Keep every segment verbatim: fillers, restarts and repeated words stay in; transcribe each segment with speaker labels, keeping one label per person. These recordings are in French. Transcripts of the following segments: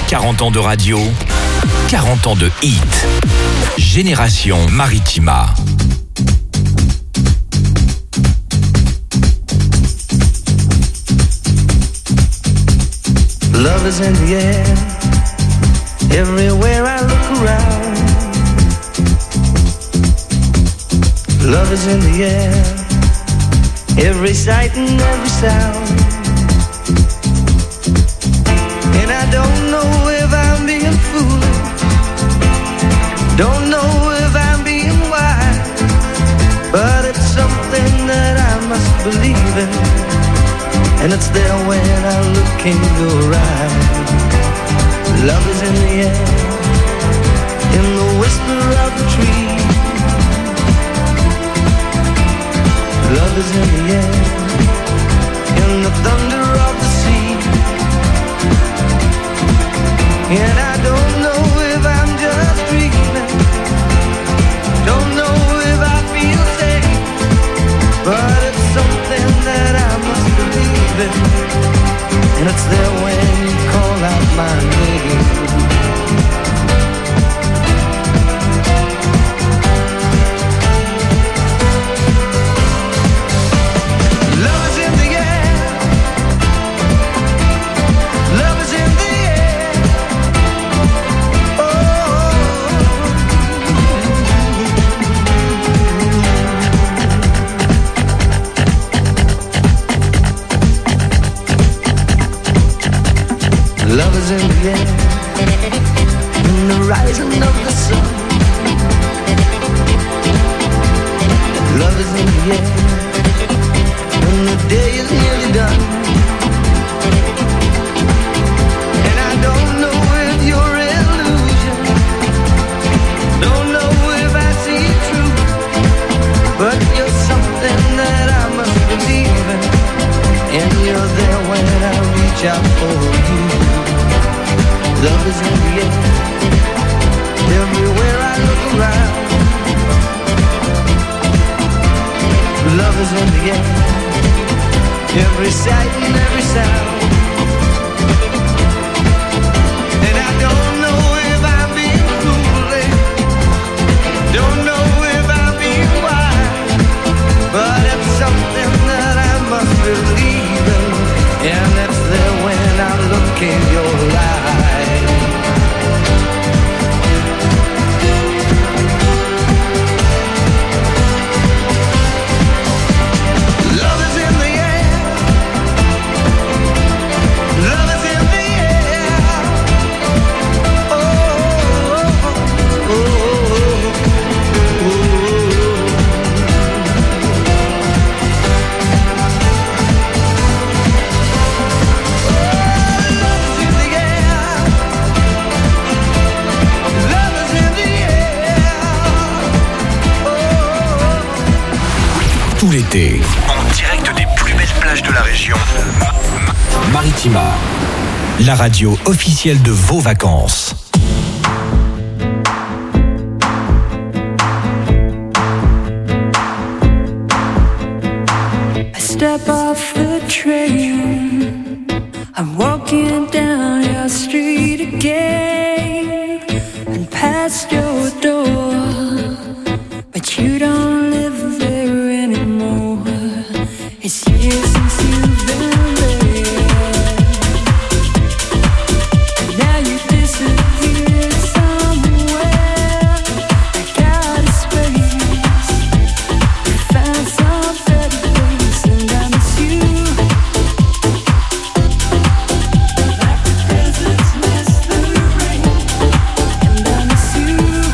Speaker 1: quarante ans de radio, quarante ans de hits. Génération Maritima.
Speaker 2: Love is in the air, everywhere I look around. Love is in the air, every sight and every sound. And I don't know if I'm being foolish, don't know if I'm being wise, but it's something that I must believe in, and it's there when I look in your eyes. Love is in the air, in the whisper of the tree. Love is in the air, in the thunder of the sea. And I don't know if I'm just dreaming, don't know if I feel safe, but it's something that I must believe in, and it's there when you call out my name. Love is in the air, in the rising of the sun. Love is in the air, when the day is nearly done. And I don't know if you're illusion, don't know if I see it true, but you're something that I must believe in, and you're there when I reach out for you. Love is in the air, everywhere I look around. Love is in the air, every sight and every sound. And I don't know if I'm being foolish, don't know if I'm being wise, but it's something that I must believe in, and it's there when I look in your eyes.
Speaker 1: Tout l'été, en direct des plus belles plages de la région, Maritima, la radio officielle de vos vacances.
Speaker 3: I step off the train, I'm walking down your street again, and past your door, but you don't live there anymore. It's years since you've been there, and now you disappeared somewhere. I got a space, found some better place, and I miss you. Like the deserts miss the rain, and I miss you.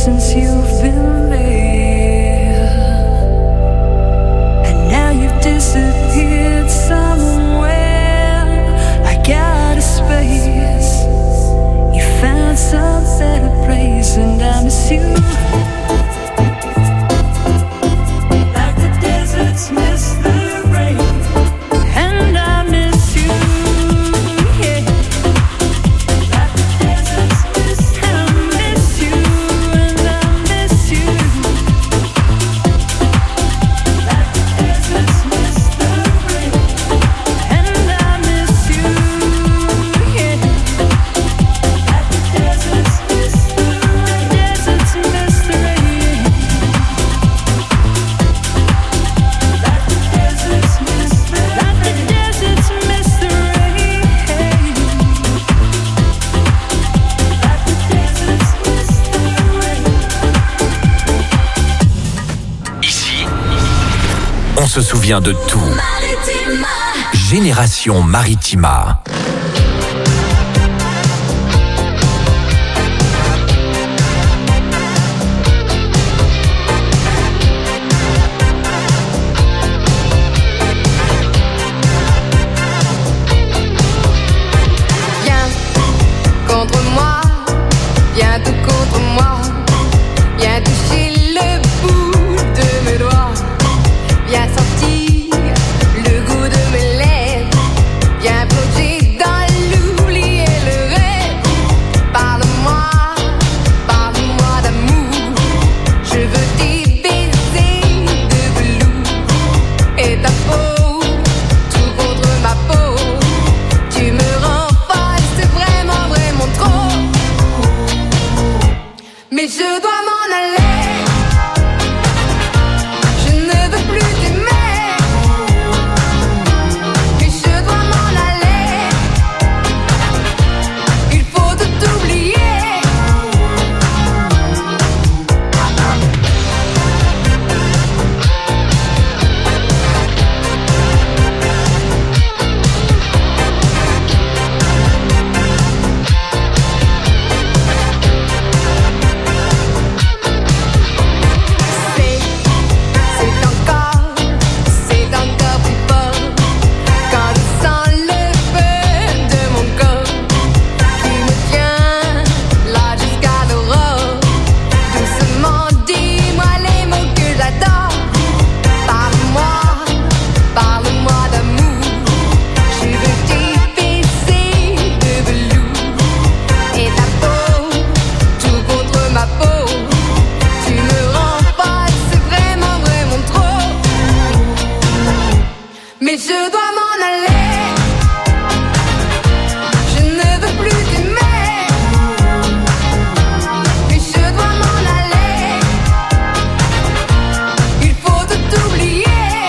Speaker 3: since you've been there, and now you've disappeared somewhere like out of space. You found some better place, and I miss you like the deserts miss the rain. And I miss you, yeah, like the deserts miss. And I miss you, and I miss you, like the deserts miss the rain. And I miss you, yeah, like the deserts miss the rain. Deserts miss the rain. Like the deserts miss the rain. Like the deserts miss the rain. Like the deserts miss the rain.
Speaker 1: Ici, on se souvient de tout. Génération Maritima.
Speaker 4: Viens contre moi, viens tout contre moi, viens toucher le bout de mes doigts, viens sentir le goût de mes lèvres, viens plonger dans l'oubli et le rêve. Parle-moi, parle-moi d'amour, je veux tes baisers de velours et ta peau, tout contre ma peau. Tu me rends folle, c'est vraiment, vraiment trop. Mais je dois m'en aller, je ne veux plus t'aimer. Mais je dois m'en aller, il faut tout oublier. C'est, c'est encore, c'est encore plus fort quand je sens le feu de mon corps qui me tient là jusqu'à l'aurore. Doucement, dis-moi les mots que j'adore. Parle-moi, parle-moi d'amour, je veux tes baisers de velours et ta peau, tout contre ma peau. Tu me rends folle, c'est vraiment, vraiment trop. Mais je dois m'en aller, je ne veux plus t'aimer. Mais je dois m'en aller, il faut tout oublier.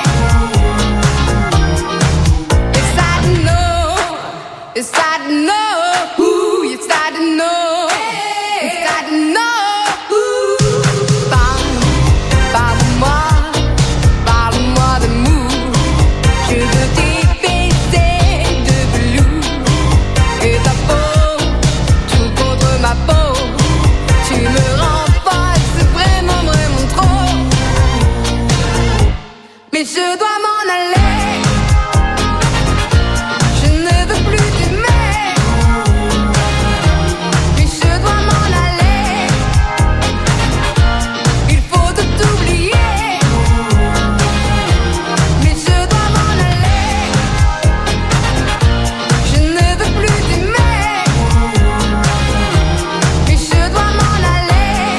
Speaker 4: Yes, I know, yes, I know, ooh, yes, I know, yes, I know, ooh. Parle, parle-moi, parle-moi d'amour, je veux tes baisers de velours et ta peau, tout contre ma peau. Tu me rends folle, c'est vraiment, vraiment trop. Mais je dois m'en aller, je ne veux plus t'aimer. Mais je dois m'en aller, il faut tout oublier. Mais je dois m'en aller, je ne veux plus t'aimer. Mais je dois m'en aller,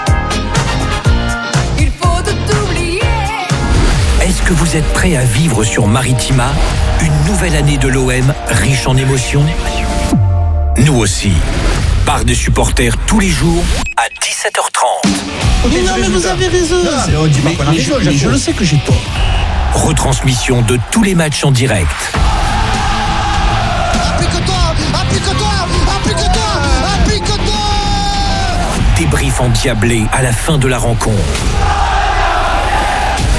Speaker 4: il faut tout oublier.
Speaker 1: Est-ce que vous êtes prêts à vivre sur Maritima une nouvelle année de l'O M riche en émotions? Nous aussi. Part des supporters tous les jours à dix-sept heures trente.
Speaker 5: Mais non, mais vous avez raison.
Speaker 6: On dit pas qu'on a
Speaker 5: Mais
Speaker 6: raison,
Speaker 5: je, mais je
Speaker 6: Jaco.
Speaker 5: le sais que j'ai tort.
Speaker 1: Retransmission de tous les matchs en direct.
Speaker 6: Applique-toi, applique-toi, applique-toi, applique-toi.
Speaker 1: Débrief endiablé à la fin de la rencontre.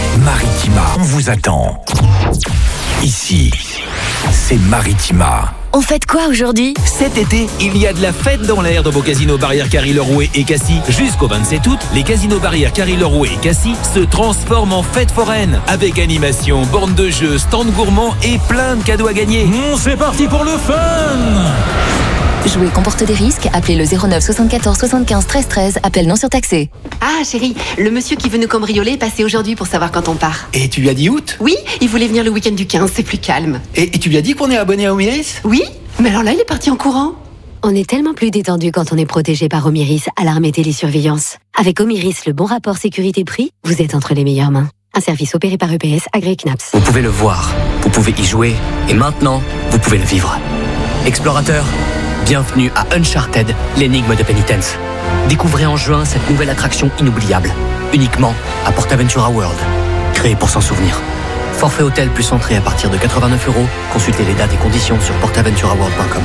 Speaker 1: Maritima, on vous attend. Ici, c'est Maritima.
Speaker 7: On fête quoi aujourd'hui?
Speaker 1: Cet été, il y a de la fête dans l'air dans vos casinos Barrière Carry-Lerouet et Cassis. Jusqu'au vingt-sept août, les casinos Barrière Carry-Lerouet et Cassis se transforment en fête foraine avec animation, bornes de jeux, stand gourmands et plein de cadeaux à gagner.
Speaker 8: Mmh, c'est parti pour le fun!
Speaker 7: Jouer comporte des risques. Appelez le zéro neuf soixante-quatorze soixante-quinze treize treize. Appel non surtaxé.
Speaker 9: Ah chérie, le monsieur qui veut nous cambrioler est passé aujourd'hui pour savoir quand on part.
Speaker 10: Et tu lui as dit août?
Speaker 9: Oui, il voulait venir le week-end du quinze, c'est plus calme.
Speaker 10: Et, et tu lui as dit qu'on est abonné à Omiris?
Speaker 9: Oui, mais alors là il est parti en courant. On est tellement plus détendu quand on est protégé par Omiris, alarme et télésurveillance. Avec Omiris, le bon rapport sécurité-prix, vous êtes entre les meilleures mains. Un service opéré par E P S, agréé C N A P S.
Speaker 11: Vous pouvez le voir, vous pouvez y jouer, et maintenant, vous pouvez le vivre. Explorateur, bienvenue à Uncharted, l'énigme de Penitence. Découvrez en juin cette nouvelle attraction inoubliable, uniquement à PortAventura World. Créée pour s'en souvenir. Forfait hôtel plus entrée à partir de quatre-vingt-neuf euros. Consultez les dates et conditions sur portaventura world point com.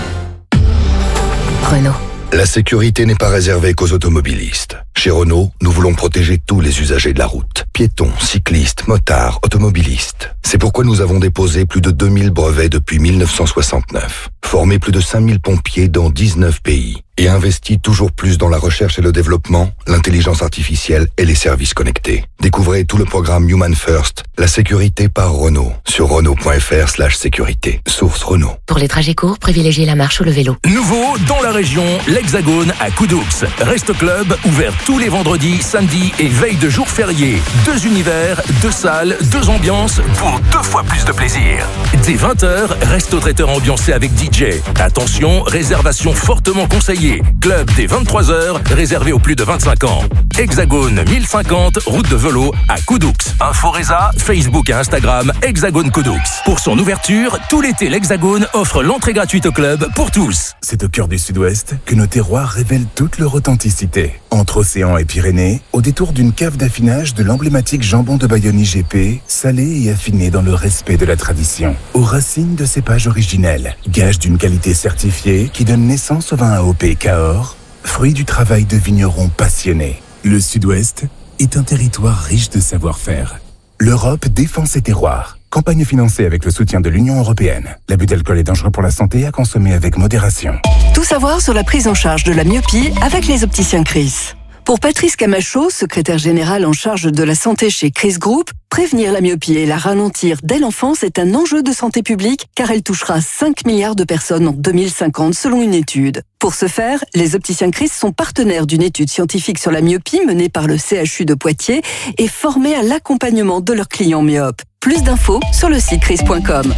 Speaker 7: Renault.
Speaker 12: La sécurité n'est pas réservée qu'aux automobilistes. Chez Renault, nous voulons protéger tous les usagers de la route. Piétons, cyclistes, motards, automobilistes. C'est pourquoi nous avons déposé plus de deux mille brevets depuis mille neuf cent soixante-neuf. Formé plus de cinq mille pompiers dans dix-neuf pays. Et investi toujours plus dans la recherche et le développement, l'intelligence artificielle et les services connectés. Découvrez tout le programme Human First, la sécurité par Renault, sur Renault.fr slash sécurité. Source Renault.
Speaker 7: Pour les trajets courts, privilégiez la marche ou le vélo.
Speaker 1: Nouveau dans la région, l'Hexagone à Coudoux. Resto Club, ouvert tous les vendredis, samedis et veille de jours fériés. Deux univers, deux salles, deux ambiances pour deux fois plus de plaisir. Dès vingt heures, resto-traiteur ambiancé avec D J. Attention, réservation fortement conseillée. Club dès vingt-trois heures, réservé aux plus de vingt-cinq ans. Hexagone mille cinquante, route de Velo à Coudoux. Info Résa, Facebook et Instagram, Hexagone Coudoux. Pour son ouverture, tout l'été, l'Hexagone offre l'entrée gratuite au club pour tous.
Speaker 13: C'est au cœur du Sud-Ouest que nos terroirs révèlent toute leur authenticité. Entre océan et Pyrénées, au détour d'une cave d'affinage de l'emblématique jambon de Bayonne I G P, salé et affiné dans le respect de la tradition. Aux racines de cépages originels, gage d'une qualité certifiée qui donne naissance au vin A O P Cahors, fruit du travail de vignerons passionnés. Le Sud-Ouest est un territoire riche de savoir-faire. L'Europe défend ses terroirs. Campagne financée avec le soutien de l'Union européenne. L'abus d'alcool est dangereux pour la santé, à consommer avec modération.
Speaker 14: Tout savoir sur la prise en charge de la myopie avec les opticiens Chris. Pour Patrice Camacho, secrétaire général en charge de la santé chez Chris Group, prévenir la myopie et la ralentir dès l'enfance est un enjeu de santé publique car elle touchera cinq milliards de personnes en deux mille cinquante selon une étude. Pour ce faire, les opticiens Chris sont partenaires d'une étude scientifique sur la myopie menée par le C H U de Poitiers et formés à l'accompagnement de leurs clients myopes. Plus d'infos sur le site chris point com.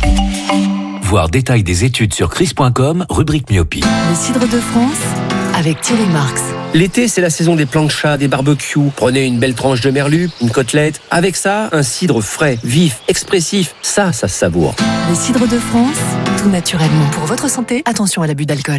Speaker 1: Voir détail des études sur chris point com, rubrique myopie.
Speaker 14: Le cidre de France avec Thierry Marx.
Speaker 15: L'été, c'est la saison des planchas, des barbecues. Prenez une belle tranche de merlu, une côtelette. Avec ça, un cidre frais, vif, expressif. Ça, ça se savoure.
Speaker 14: Le cidre de France, tout naturellement. Pour votre santé, attention à l'abus d'alcool.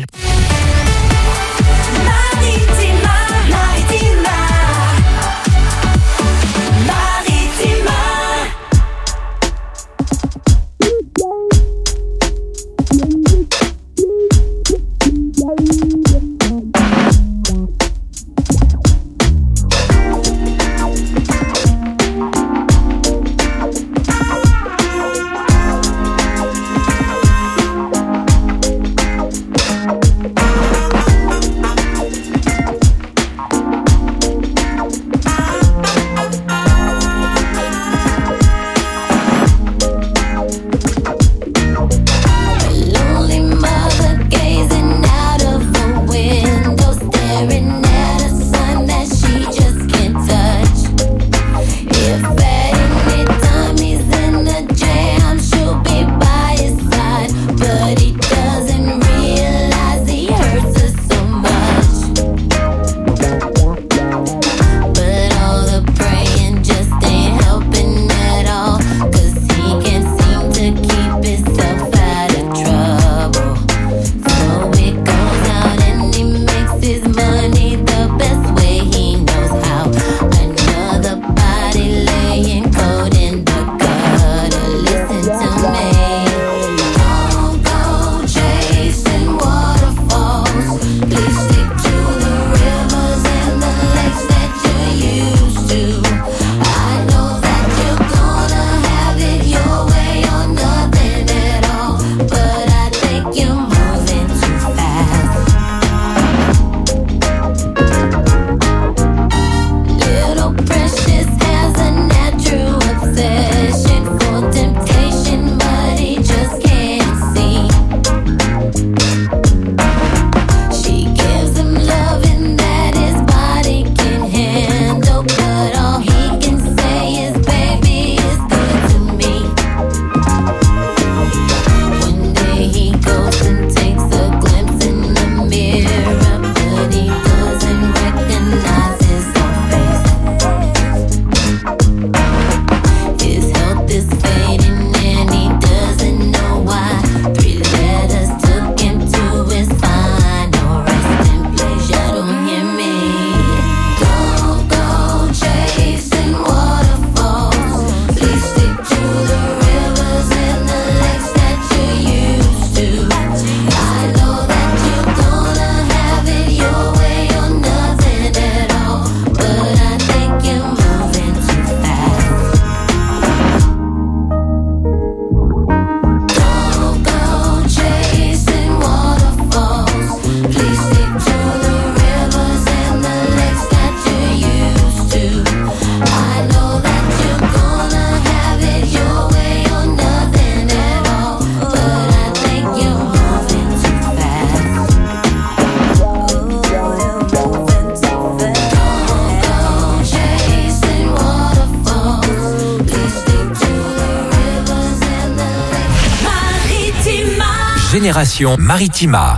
Speaker 1: Génération Maritima.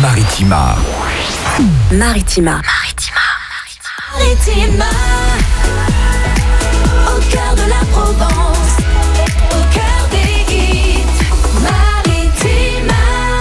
Speaker 1: Maritima.
Speaker 16: Maritima.
Speaker 3: Maritima. Maritima. Au cœur de la Provence. Au cœur des hits. Maritima.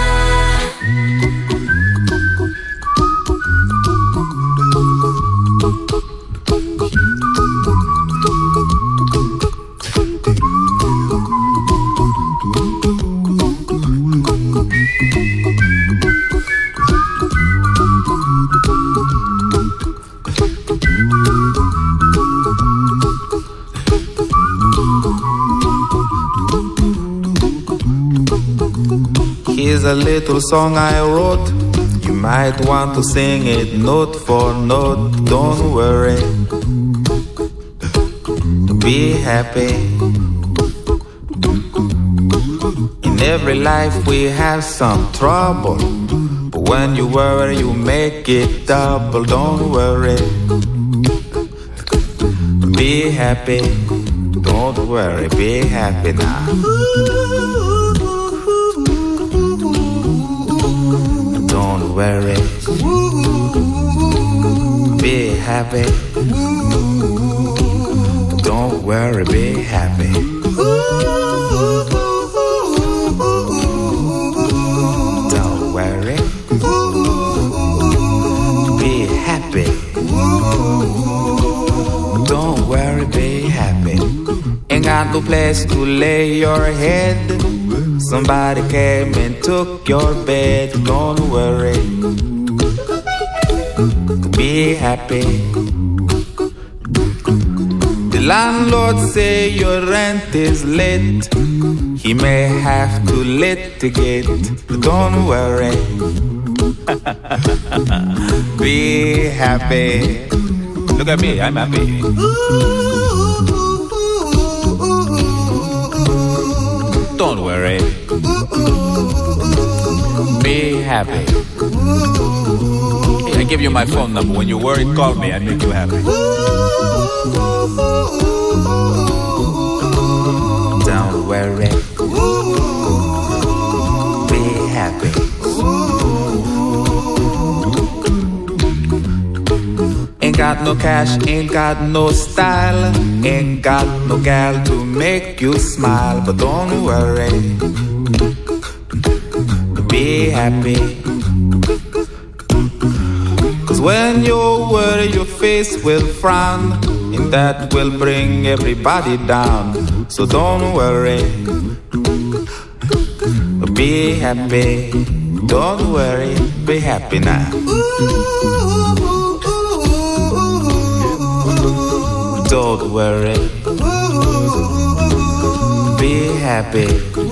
Speaker 17: Here's a little song I wrote. You might want to sing it note for note. Don't worry, be happy. In every life we have some trouble, but when you worry you make it double. Don't worry, be happy. Don't worry, be happy now. Don't worry, be happy. Don't worry, be happy. Don't worry, be happy. Don't worry, be happy. Ain't got no place to lay your head. Somebody came and took your bed. Don't worry, be happy. The landlord say your rent is late. He may have to litigate. Don't worry, be happy. Look at me, I'm happy. Don't worry, be happy. I give you my phone number. When you worry, call me. I make you happy. Don't worry, be happy. Ain't got no cash, ain't got no style, ain't got no gal to make you smile. But don't worry, be happy. Cause when you worry your face will frown, and that will bring everybody down. So don't worry, be happy. Don't worry, be happy now. Don't worry, be happy.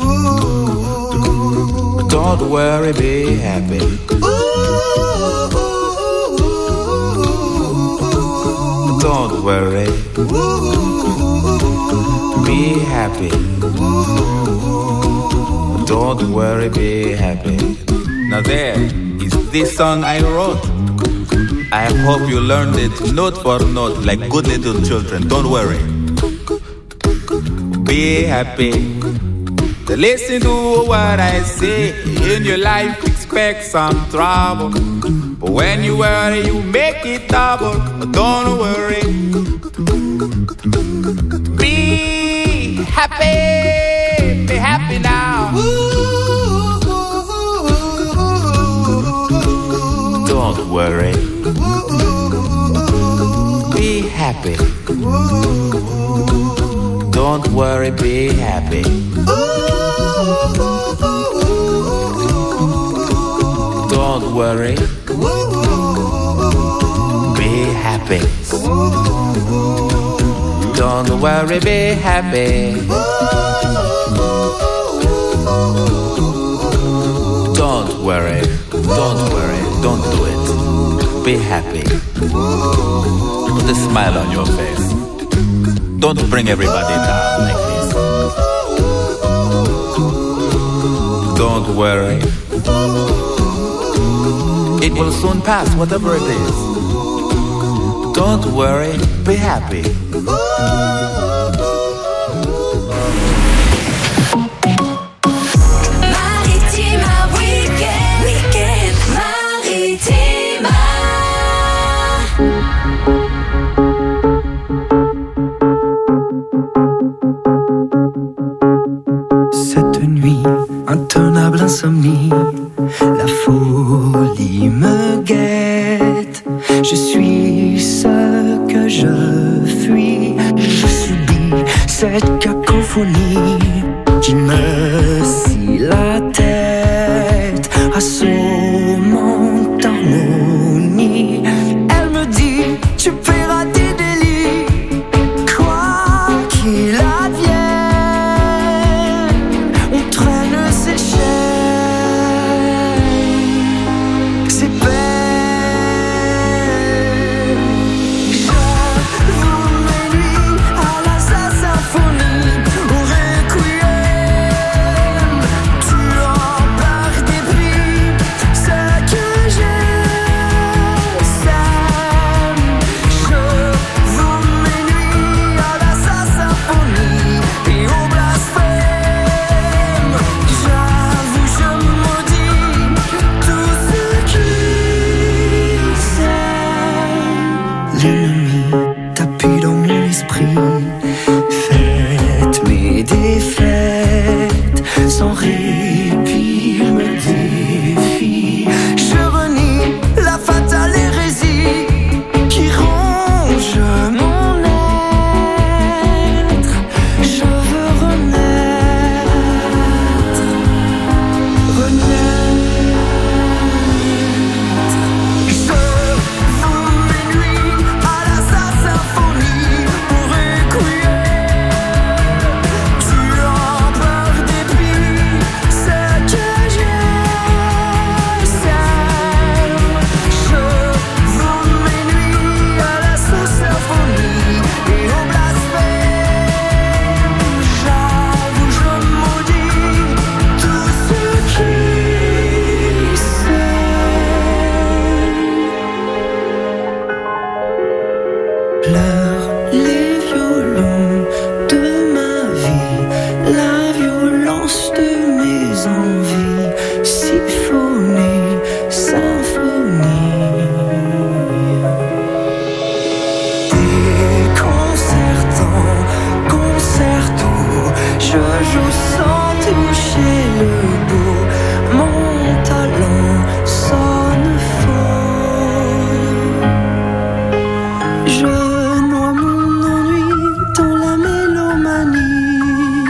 Speaker 17: Don't worry, be happy. Don't worry, be happy. Don't worry, be happy. Now there is this song I wrote. I hope you learned it note for note like good little children. Don't worry, be happy. Listen to what I say. In your life expect some trouble, but when you worry you make it double. But don't worry, be happy. Be happy now. Don't worry, be happy. Don't worry, be happy. Don't worry, be happy. Don't worry, be happy. Don't worry, don't worry, don't do it. Be happy. Put a smile on your face. Don't bring everybody down like this. Don't worry, it will soon pass, whatever it is. Don't worry, be happy.
Speaker 3: Maritima Weekend. Weekend. folie me guette. Je suis ce que je fuis. Je subis cette cacophonie qui me scie la tête, assommant harmonie. Elle me dit, tu paieras tes délits, quoi qu'il advienne. On traîne ses chaînes, ses peines. J'avoue mes nuits à la sa symphonie, au requiem. Tu en par dépit, ce que j'aime. J'avoue mes nuits à la sa symphonie et au blasphème. J'avoue, je maudis tout ce qui s'aime. L'ennemi tapis dans mon esprit, faites mes défaites sans répit, me défie. Je renie la fatale hérésie qui ronge mon être. Je veux renaître, renaître. Je vous mes nuits à la sa symphonie, au requiem. Tu en par dépit, ce que j'aime. Je vous mes nuits à la sa symphonie et au blasphème. J'avoue, je maudis tout ce qui s'aime. Pleurent les violons de ma vie, la violence de mes envies, symphonie, symphonie. Déconcertant, concerto, je joue sans toucher le bout. Mon talent sonne faux. Je noie mon ennui dans la mélomanie.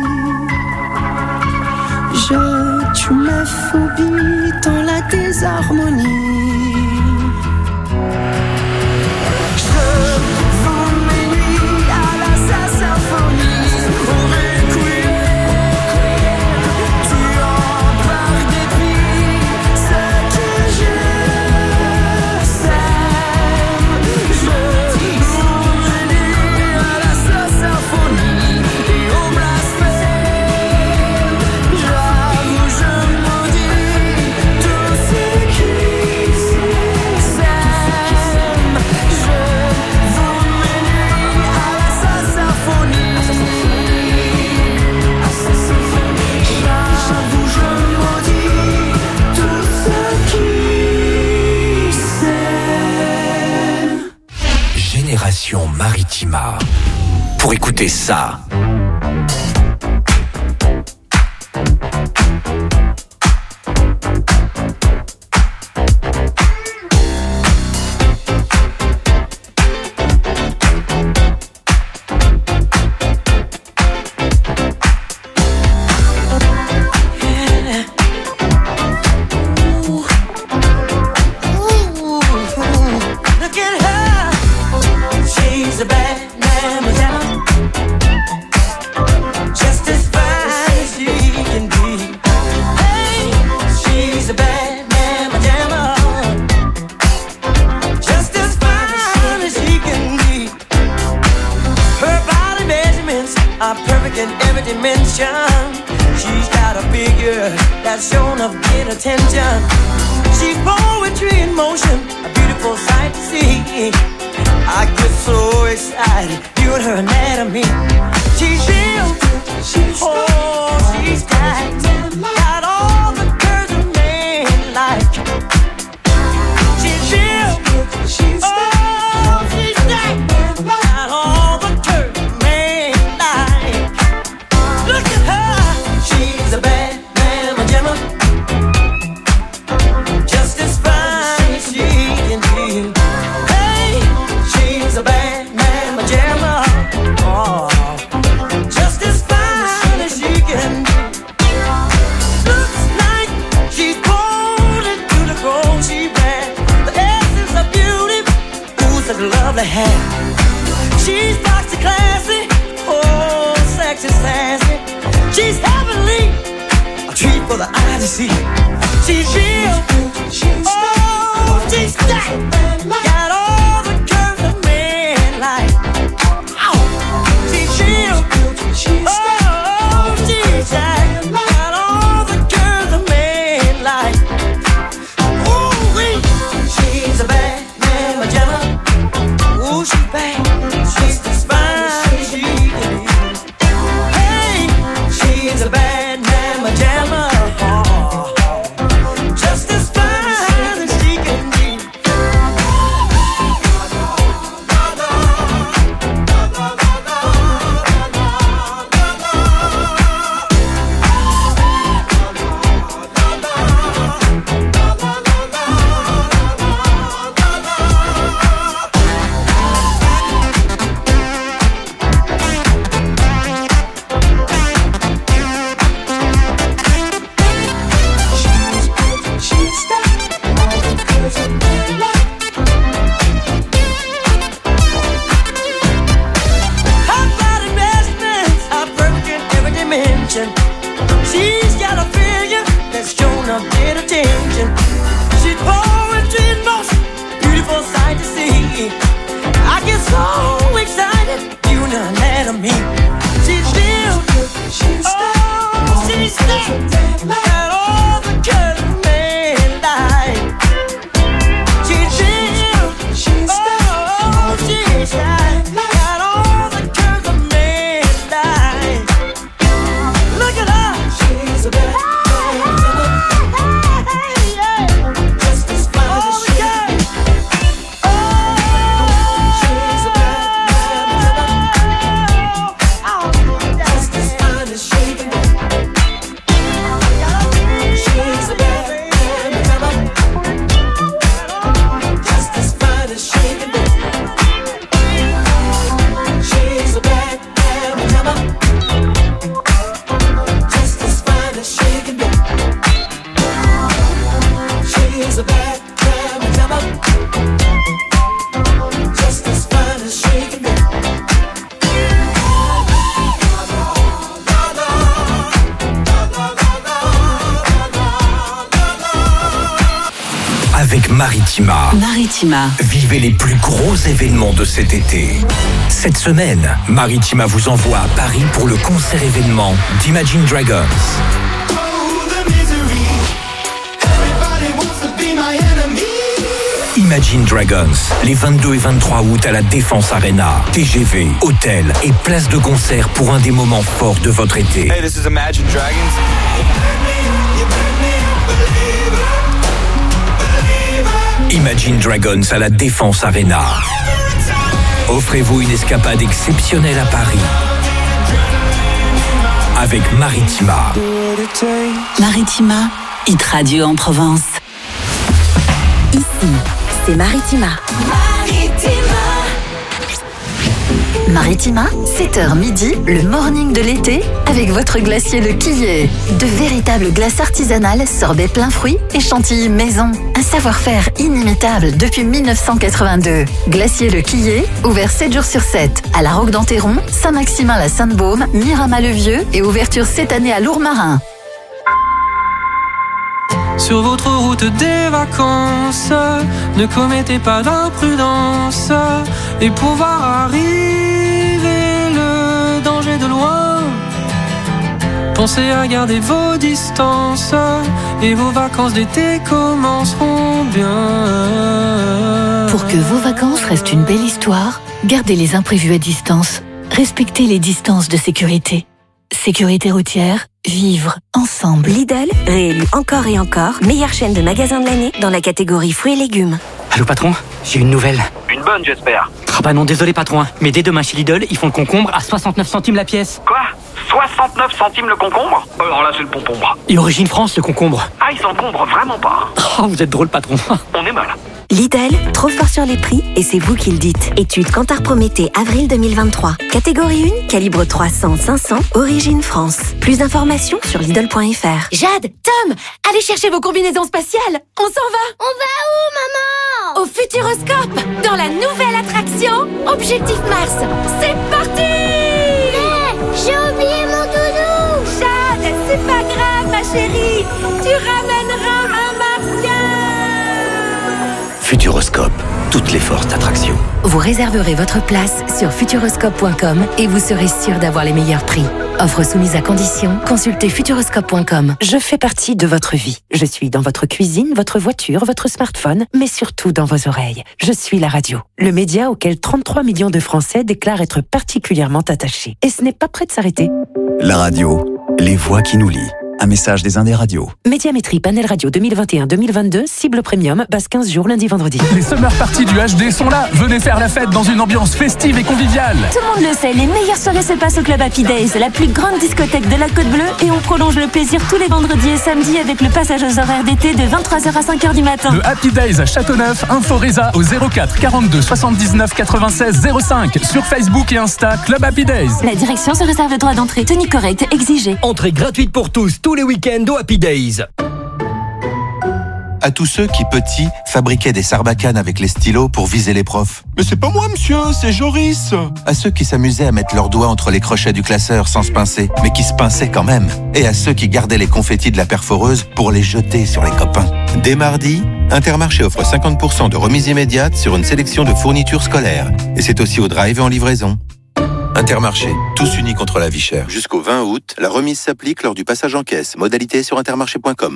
Speaker 3: Je tue ma phobie dans la désharmonie. Je vous mes nuits à la sa symphonie, au requiem. Tu en par dépit, ce que j'aime. Je vous mes nuits à la sa symphonie et au blasphème. J'avoue, je maudis tout ce qui s'aime. Je vous mes nuits à la sa symphonie. J'avoue, je maudis tout ce qui s'aime.
Speaker 1: Génération Maritima. Pour écouter ça.
Speaker 3: Look at her, she's a bad mamma jamma. Just as fine as she can be. Hey, she's a bad mamma jamma. Just as fine as she can be. Her body measurements are perfect in every dimension. She's got a figure that's shown of great attention. She's poetry in motion, a beautiful sight to see. I get so excited viewing her anatomy. She's real, she's oh, she's tight. Got all the curves a man like. She's real, she's oh, she's tight. Got all the curves a man like. Look at her, she's a bad mamma jamma. Just as
Speaker 2: her lovely hair. She's foxy classy, oh, sexy sassy. She's heavenly, a treat for the eye to see. She's real, oh, she's stacked. Got all the curves a man like. Oh, she's real, oh, she's stacked. Got all the curves a man like. Ooh, wee, she's a bad mamma jamma. Ooh, she's bad. She's as fine as she can be. Hey, she's a bad mamma jamma. Just as fine as she can be. She's got a figure that's shown up great attention. She's poetry's most beautiful sight to see. I get so excited, you know that of me. She's real, oh, she's stacked. Got all the curves a man like. She's real, oh, she's stacked. Got all the curves a man like. Look at her. She's a bad hey, yeah. Just as fine as she can. Oh, she's a bad oh, just as fine as she can. She's a bad just as fine as she can be. She's a bad just as fine as she can be. She's a bad mamma jamma. Just as fine as she can be.
Speaker 1: Avec Maritima.
Speaker 18: Maritima.
Speaker 1: Vivez les plus gros événements de cet été. Cette semaine, Maritima vous envoie à Paris pour le concert événement d'Imagine Dragons. Imagine Dragons, les vingt-deux et vingt-trois août à la Défense Arena. T G V, hôtel et place de concert pour un des moments forts de votre été.
Speaker 19: Hey, this is Imagine Dragons.
Speaker 1: Imagine Dragons à la Défense Arena. Offrez-vous une escapade exceptionnelle à Paris. Avec Maritima.
Speaker 18: Maritima, hit radio en Provence.
Speaker 16: Ici, c'est Maritima.
Speaker 7: Maritima, sept heures midi, le morning de l'été, avec votre glacier Le Quillet. De véritables glaces artisanales, sorbets plein fruits et chantilly maison. Un savoir-faire inimitable depuis mille neuf cent quatre-vingt-deux. Glacier Le Quillet, ouvert sept jours sur sept. À La Roque d'Enterron, Saint-Maximin-la-Sainte-Baume, Mirama-le-Vieux et ouverture cette année à Lourmarin.
Speaker 20: Sur votre route des vacances, ne commettez pas d'imprudence. Et pour voir arriver le danger de loin, pensez à garder vos distances. Et vos vacances d'été commenceront bien.
Speaker 7: Pour que vos vacances restent une belle histoire, gardez les imprévus à distance. Respectez les distances de sécurité. Sécurité routière, vivre ensemble.
Speaker 16: Lidl, réélu encore et encore, meilleure chaîne de magasins de l'année dans la catégorie fruits et légumes.
Speaker 11: Allô patron, j'ai une nouvelle.
Speaker 21: Une bonne, j'espère.
Speaker 11: Ah bah non, désolé patron, mais dès demain chez Lidl, ils font le concombre à soixante-neuf centimes la pièce.
Speaker 21: Quoi ? soixante-neuf centimes le concombre ? Alors là, c'est le pompombre.
Speaker 11: Et Origine France, le concombre.
Speaker 21: Ah, ils s'encombrent vraiment pas.
Speaker 11: Oh, vous êtes drôle patron.
Speaker 21: On est mal.
Speaker 16: Lidl, trop fort sur les prix et c'est vous qui le dites. Étude Kantar Prométhée, avril deux mille vingt-trois. Catégorie un, calibre trois cents cinq cents, Origine France. Plus d'informations sur Lidl point F R.
Speaker 9: Jade, Tom, allez chercher vos combinaisons spatiales. On s'en va.
Speaker 22: On va où, maman?
Speaker 9: Au futur.
Speaker 19: Futuroscope dans la nouvelle attraction Objectif Mars. C'est parti!
Speaker 22: Mais j'ai oublié mon doudou.
Speaker 19: Jade, c'est pas grave ma chérie, tu ramèneras un martien.
Speaker 1: Futuroscope, toutes les forces d'attraction.
Speaker 7: Vous réserverez votre place sur futuroscope point com et vous serez sûr d'avoir les meilleurs prix. Offre soumise à condition, consultez futuroscope point com.
Speaker 23: Je fais partie de votre vie. Je suis dans votre cuisine, votre voiture, votre smartphone, mais surtout dans vos oreilles. Je suis la radio, le média auquel trente-trois millions de Français déclarent être particulièrement attachés. Et ce n'est pas prêt de s'arrêter.
Speaker 24: La radio, les voix qui nous lient. Un message des Indes Radio.
Speaker 23: Médiamétrie Panel Radio deux mille vingt et un deux mille vingt-deux, cible premium, base quinze jours, lundi, vendredi.
Speaker 25: Les Summer Parties du H D sont là. Venez faire la fête dans une ambiance festive et conviviale.
Speaker 26: Tout le monde le sait, les meilleures soirées se passent au Club Happy Days, la plus grande discothèque de la Côte Bleue, et on prolonge le plaisir tous les vendredis et samedis avec le passage aux horaires d'été de vingt-trois heures à cinq heures du matin.
Speaker 25: Le Happy Days à Châteauneuf, info Reza au zéro quatre quarante-deux soixante-dix-neuf quatre-vingt-seize zéro cinq, sur Facebook et Insta, Club Happy Days.
Speaker 26: La direction se réserve le droit d'entrée, tenue correcte, exigée.
Speaker 27: Entrée gratuite pour tous, tous les week-ends au Happy Days.
Speaker 28: À tous ceux qui, petits, fabriquaient des sarbacanes avec les stylos pour viser les profs.
Speaker 29: Mais c'est pas moi, monsieur, c'est Joris.
Speaker 28: À ceux qui s'amusaient à mettre leurs doigts entre les crochets du classeur sans se pincer, mais qui se pinçaient quand même. Et à ceux qui gardaient les confettis de la perforeuse pour les jeter sur les copains. Dès mardi, Intermarché offre cinquante pour cent de remise immédiate sur une sélection de fournitures scolaires. Et c'est aussi au drive et en livraison. Intermarché, tous unis contre la vie chère. Jusqu'au vingt août, la remise s'applique lors du passage en caisse. Modalité sur intermarché point com.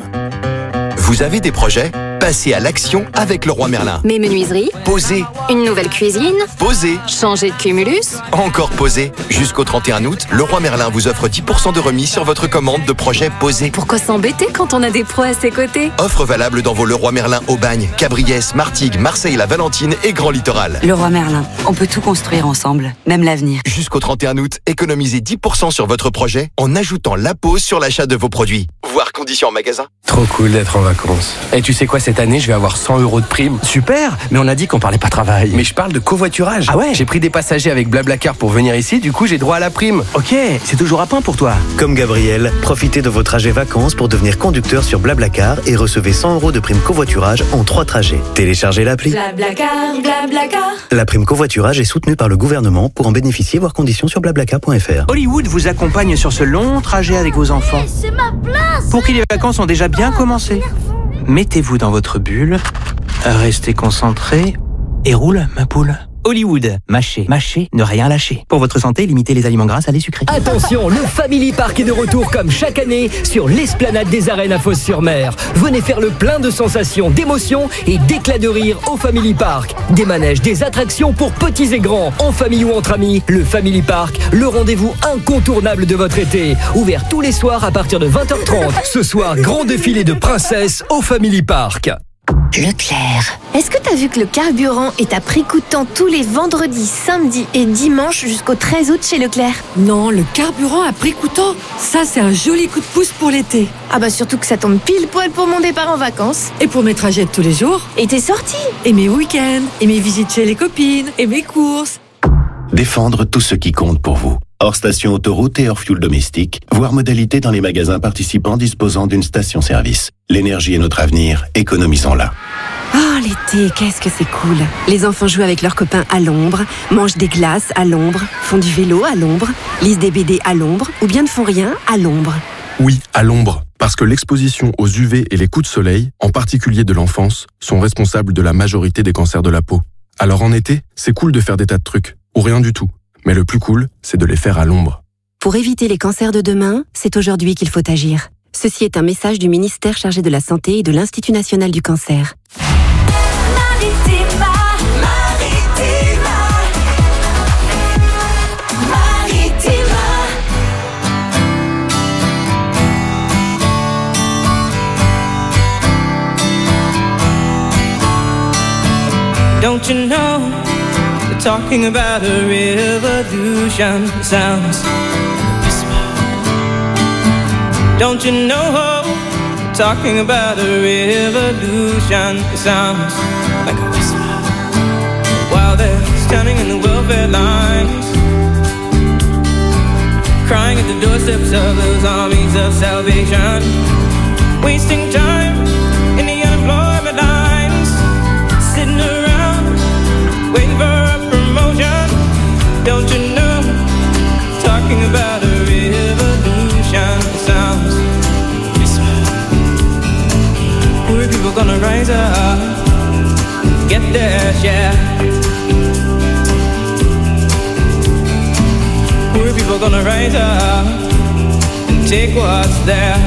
Speaker 30: Vous avez des projets ? Passez à l'action avec Leroy Merlin.
Speaker 19: Mes menuiseries.
Speaker 30: Posez.
Speaker 19: Une nouvelle cuisine.
Speaker 30: Posez.
Speaker 19: Changer de cumulus.
Speaker 30: Encore posez. Jusqu'au trente et un août, Leroy Merlin vous offre dix pour cent de remise sur votre commande de projet posé.
Speaker 19: Pourquoi s'embêter quand on a des pros à ses côtés ?
Speaker 30: Offre valable dans vos Leroy Merlin Aubagne, Cabriès, Martigues, Marseille, la Valentine et Grand Littoral.
Speaker 31: Leroy Merlin, on peut tout construire ensemble, même l'avenir.
Speaker 30: Jusqu'au trente et un août, économisez dix pour cent sur votre projet en ajoutant la pause sur l'achat de vos produits. Voir conditions en magasin.
Speaker 15: Trop cool d'être en vacances. Et tu sais quoi, cette année, je vais avoir cent euros de prime.
Speaker 10: Super, mais on a dit qu'on parlait pas travail.
Speaker 15: Mais je parle de covoiturage.
Speaker 10: Ah ouais?
Speaker 15: J'ai pris des passagers avec Blablacar pour venir ici, du coup j'ai droit à la prime.
Speaker 10: Ok, c'est toujours à point pour toi.
Speaker 32: Comme Gabriel, profitez de vos trajets vacances pour devenir conducteur sur Blablacar et recevez cent euros de prime covoiturage en trois trajets. Téléchargez l'appli.
Speaker 19: Blablacar, Blablacar.
Speaker 32: La prime covoiturage est soutenue par le gouvernement. Pour en bénéficier, voir conditions sur blablacar point f r.
Speaker 10: Hollywood vous accompagne sur ce long trajet avec vos enfants.
Speaker 22: Hey, c'est ma place.
Speaker 10: Pour qui les vacances ont déjà bien commencé. Mettez-vous dans votre bulle, restez concentré et roule, ma poule. Hollywood, mâchez, mâchez, ne rien lâcher. Pour votre santé, limitez les aliments gras, salés, sucrés.
Speaker 27: Attention, le Family Park est de retour comme chaque année sur l'esplanade des arènes à Fos-sur-Mer. Venez faire le plein de sensations, d'émotions et d'éclats de rire au Family Park. Des manèges, des attractions pour petits et grands, en famille ou entre amis. Le Family Park, le rendez-vous incontournable de votre été. Ouvert tous les soirs à partir de vingt heures trente. Ce soir, grand défilé de princesses au Family Park.
Speaker 19: Leclerc. Est-ce que t'as vu que le carburant est à prix coûtant tous les vendredis, samedis et dimanches jusqu'au treize août chez Leclerc?
Speaker 33: Non, le carburant à prix coûtant, ça c'est un joli coup de pouce pour l'été.
Speaker 19: Ah bah surtout que ça tombe pile poil pour mon départ en vacances.
Speaker 33: Et pour mes trajets de tous les jours.
Speaker 19: Et tes sorties.
Speaker 33: Et mes week-ends. Et mes visites chez les copines. Et mes courses.
Speaker 34: Défendre tout ce qui compte pour vous. Hors station autoroute et hors fuel domestique, voire modalité dans les magasins participants disposant d'une station-service. L'énergie est notre avenir, économisons-la.
Speaker 23: Oh, l'été, qu'est-ce que c'est cool. Les enfants jouent avec leurs copains à l'ombre, mangent des glaces à l'ombre, font du vélo à l'ombre, lisent des B D à l'ombre, ou bien ne font rien à l'ombre.
Speaker 35: Oui, à l'ombre, parce que l'exposition aux U V et les coups de soleil, en particulier de l'enfance, sont responsables de la majorité des cancers de la peau. Alors en été, c'est cool de faire des tas de trucs, ou rien du tout. Mais le plus cool, c'est de les faire à l'ombre.
Speaker 23: Pour éviter les cancers de demain, c'est aujourd'hui qu'il faut agir. Ceci est un message du ministère chargé de la Santé et de l'Institut national du cancer.
Speaker 19: Maritima, Maritima, Maritima.
Speaker 2: Don't you know? Talking about a revolution sounds like a whisper. Don't you know? Talking about a revolution sounds like a whisper. While they're standing in the welfare lines, crying at the doorsteps of those armies of salvation, wasting time in the unemployment lines, sitting around cash, yeah. Poor people gonna rise up and take what's theirs.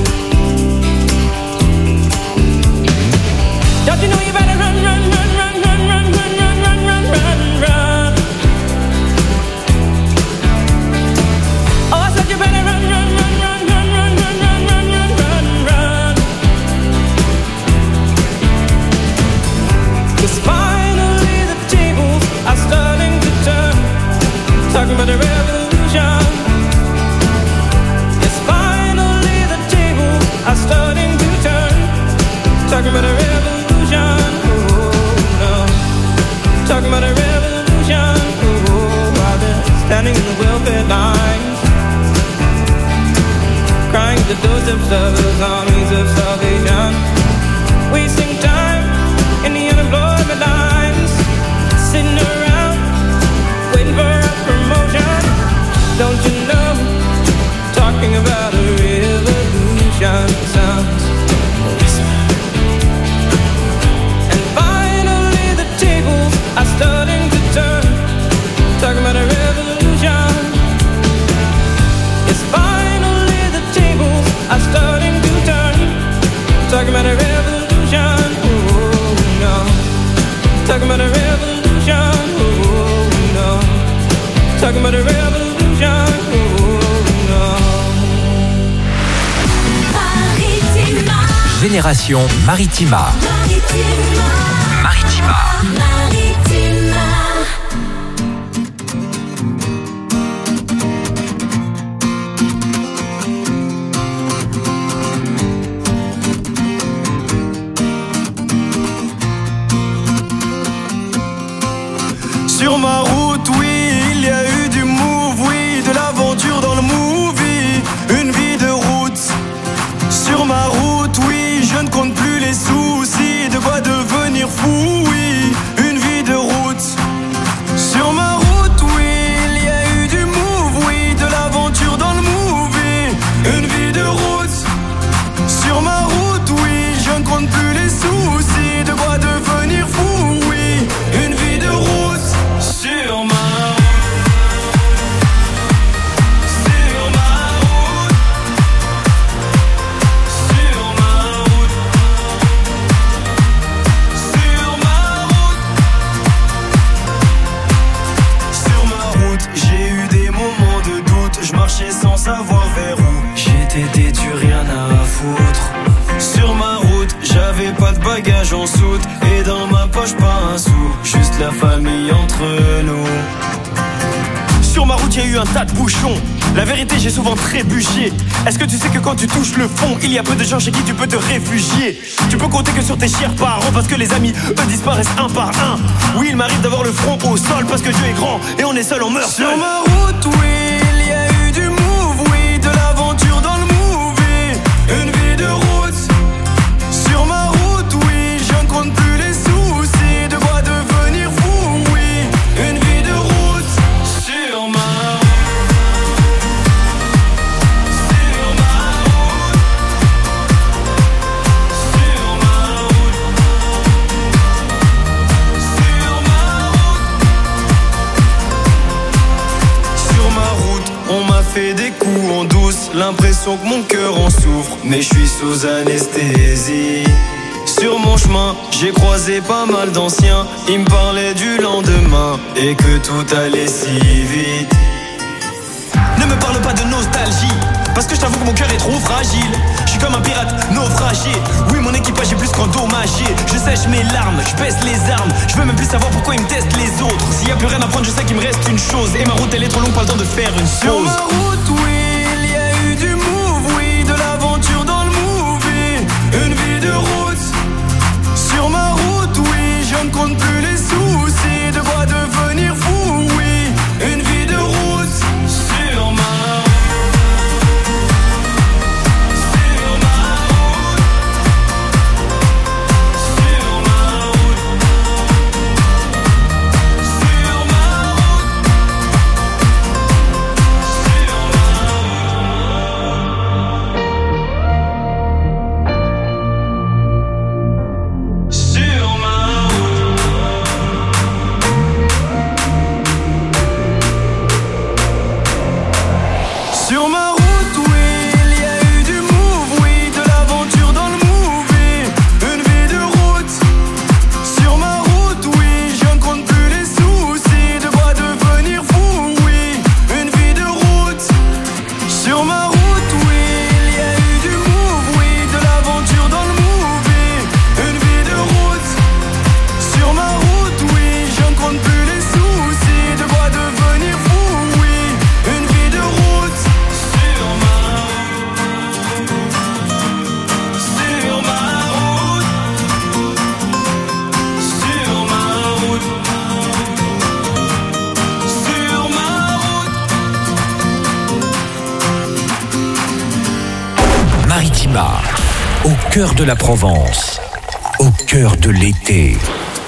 Speaker 2: Don't you know you better run, run, run, run, run, run, run, run, run, run, run, run. Oh, I said you better run, run, run, run, run, run, run, run, run, run, run, run. 'Cause finally the tables are starting to turn. Talking about a revolution. Yes, finally the tables are starting to turn. Talking about a revolution. Oh, no. Talking about a revolution. Oh, while they're standing in the welfare lines, crying at the doorsteps of those armies of salvation, wasting time in the unemployment lines, sitting around waiting for a promotion. Don't you know? Talking about a revolution sounds. Are starting to turn. Talking about a revolution. Yes, finally the tables are starting to turn. Talking about a revolution. Oh no. Talking about a revolution. Oh no. Talking about a revolution. Oh no.
Speaker 1: Maritima. Génération Maritima. Maritima. Maritima.
Speaker 3: Sur ma route, oui, il y a eu du move, oui, de l'aventure dans le movie, une vie de route. Sur ma route, oui, je ne compte plus les soucis, de quoi devenir fou, oui, une vie de route. Sur ma route, oui, il y a eu du move, oui, de l'aventure dans le movie, une vie de route. Sur ma route, oui, je ne compte plus les soucis, de quoi devenir fou, oui, une vie de route. Sur ma sans savoir vers où j'étais têtu, rien à foutre. Sur ma route, j'avais pas de bagages en soute, et dans ma poche pas un sou, juste la famille entre nous. Sur ma route, il y a eu un tas de bouchons. La vérité, j'ai souvent trébuché. Est-ce que tu sais que quand tu touches le fond, il y a peu de gens chez qui tu peux te réfugier? Tu peux compter que sur tes chers parents, parce que les amis, eux, disparaissent un par un. Oui, il m'arrive d'avoir le front au sol, parce que Dieu est grand, et on est seul, on meurt seul. Sur ma route, oui, il y a eu du move, oui, de l'aventure dans le movie, une vie de route. Sur ma route, oui, je ne compte plus les soucis, de quoi devenir fou, oui, une vie de route. Sur ma fait des coups en douce, l'impression que mon cœur en souffre, mais je suis sous anesthésie. Sur mon chemin, j'ai croisé pas mal d'anciens, ils me parlaient du lendemain et que tout allait si vite. Ne me parle pas de nostalgie, parce que je t'avoue que mon cœur est trop fragile. Je suis comme un pirate naufragé. Oui, mon équipage est plus qu'endommagé. Je sèche mes larmes, je baisse les armes. Je veux même plus savoir pourquoi ils me testent les autres. S'il y a plus rien à prendre, je sais qu'il me reste une chose. Et ma route elle est trop longue, pas le temps de faire une pause. Sur ma route, oui, il y a eu du move, oui, de l'aventure dans le movie, une vie de route. Sur ma route, oui, je ne compte plus les soucis, de quoi devenir fou, oui, une vie de route. Sur ma
Speaker 1: Maritima, au cœur de la Provence, au cœur de l'été.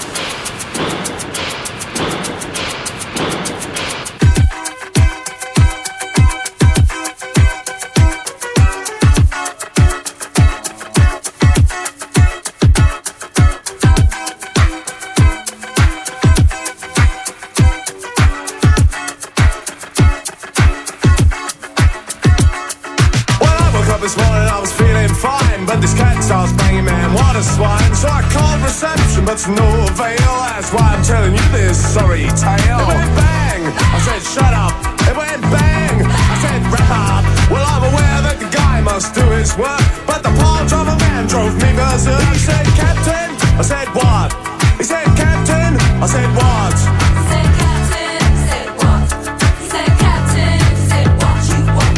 Speaker 4: This morning I was feeling fine, but this cat starts banging, man, what a swine. So I called reception, but to no avail. That's why I'm telling you this sorry tale. It went bang, I said shut up. It went bang, I said wrap up. Well, I'm aware that the guy must do his work, but the palm of a man drove me berserk. He said, Captain, I said what? He said, Captain, I said what? He said, Captain, I said what? He said, Captain, I said what you want.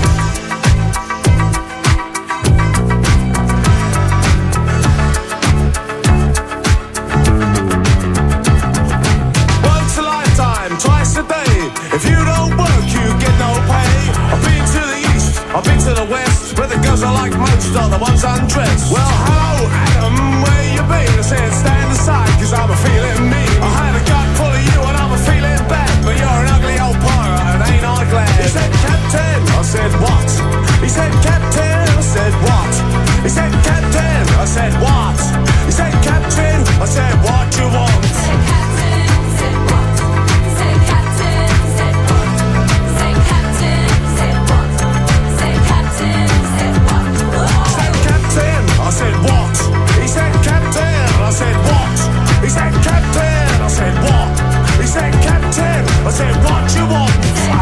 Speaker 4: Twice a day. If you don't work, you get no pay. I've been to the east, I've been to the west, where the girls I like most are the ones undressed. Well, hello, Adam, where you been? I said, stand aside, cause I'm a feeling mean. I had a gut full of you and I'm a feeling bad, but you're an ugly old pirate and ain't I glad? He said, Captain, I said, what? He said, Captain, I said, what? He said, Captain, I said, what? He said, Captain, I said, what you want? I said what? He said Captain. I said what? He said Captain. I said what? He said Captain. I said what you want?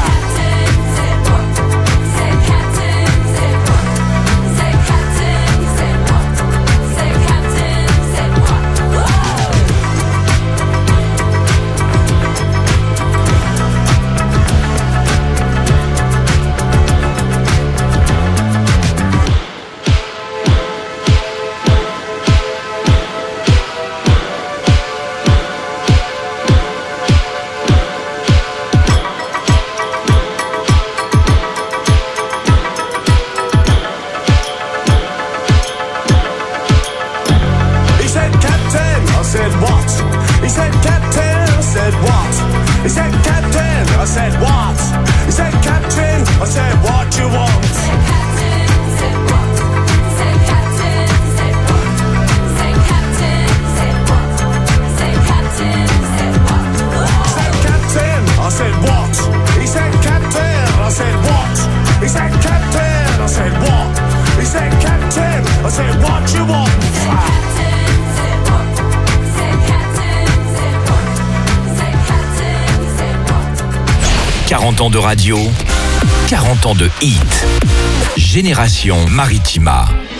Speaker 1: quarante ans de radio, quarante ans de hit. Génération Maritima.